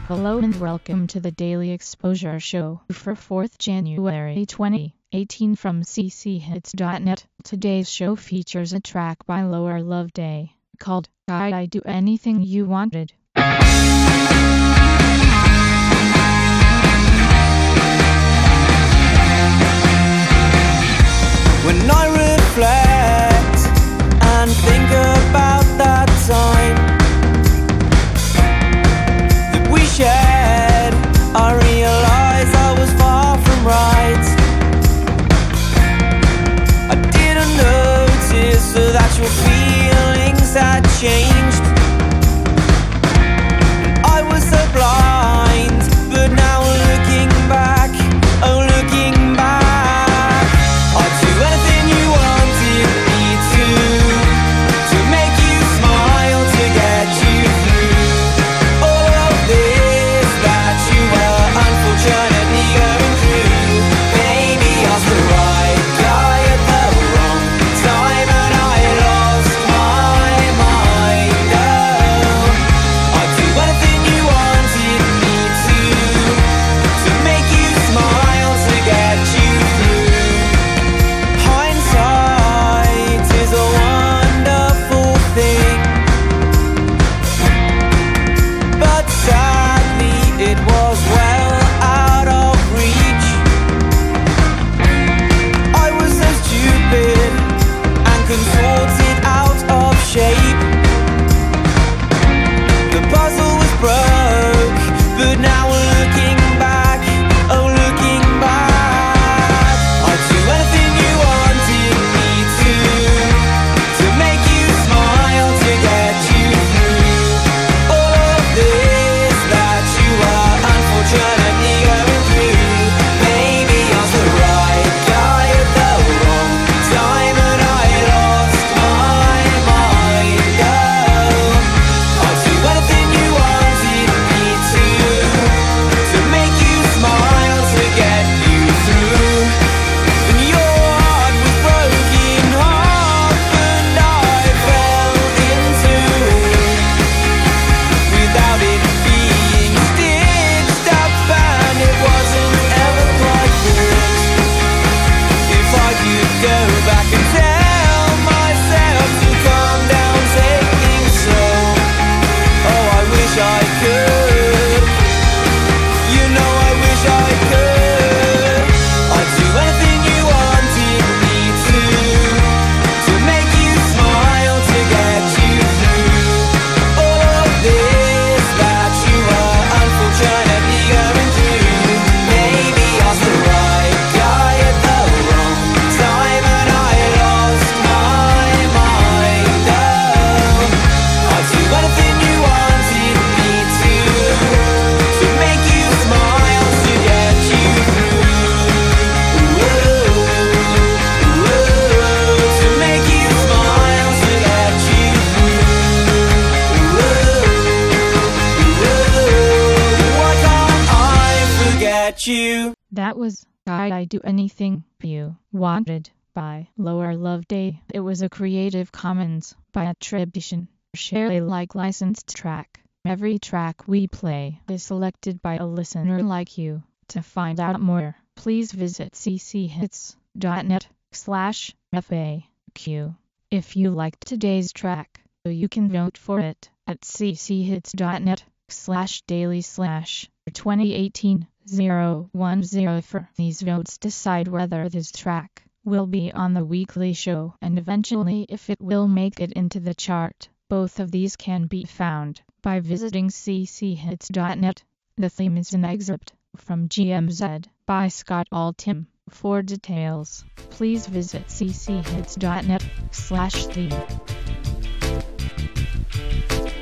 Hello and welcome to the Daily Exposure Show for 4th January 2018 from cchits.net. Today's show features a track by Lower Love Day called I'd Do Anything You Wanted. When I reflect and think about that time that we shared, I realize I was far from right. I didn't notice that your feelings had changed. I was so blind, but now looking back, oh looking back, I'd do anything you wanted me to make you smile, to get you through all of this that you were unfortunately going through. Maybe I was the right guy at the wrong time and I lost my mind. Oh, I'd do anything you wanted me to make you smile, to get you through. Hindsight is a wonderful thing, but sadly it was well out of reach. I was so stupid and contorted out of shape. The puzzle was broke, but now looking back, oh looking back, I'd do anything you wanted me to make you smile, to get you through all of this that you were unfortunately going through. Maybe I was the right guy at the wrong time and I lost my mind. Oh, I'd do anything you wanted me to make you smile, to get you through. When your heart was broken half and I fell into it without it being stitched up, and it wasn't ever quite fixed. If I could go back and tell myself to calm down, take things slow, oh I wish I could. You know I wish I could. I'd do anything you wanted me to make you smile, to get you through all of this that you were unfortunately going through. Maybe I was the right guy at the wrong time and I lost my mind. Oh, I'd do anything you wanted me to make you smile, to get you through. To make you smile, to get you through. Why can't I forget you? That was I'd Do Anything You Wanted by Lower Love Day. It was a Creative Commons by attribution, share Alike licensed track. Every track we play is selected by a listener like you. To find out more, please visit cchits.net/FAQ. If you liked today's track, you can vote for it at cchits.net/daily/2018-010. These votes decide whether this track will be on the weekly show and eventually if it will make it into the chart. Both of these can be found by visiting cchits.net. The theme is an excerpt from GMZ by Scott Altham. For details, please visit cchits.net/theme.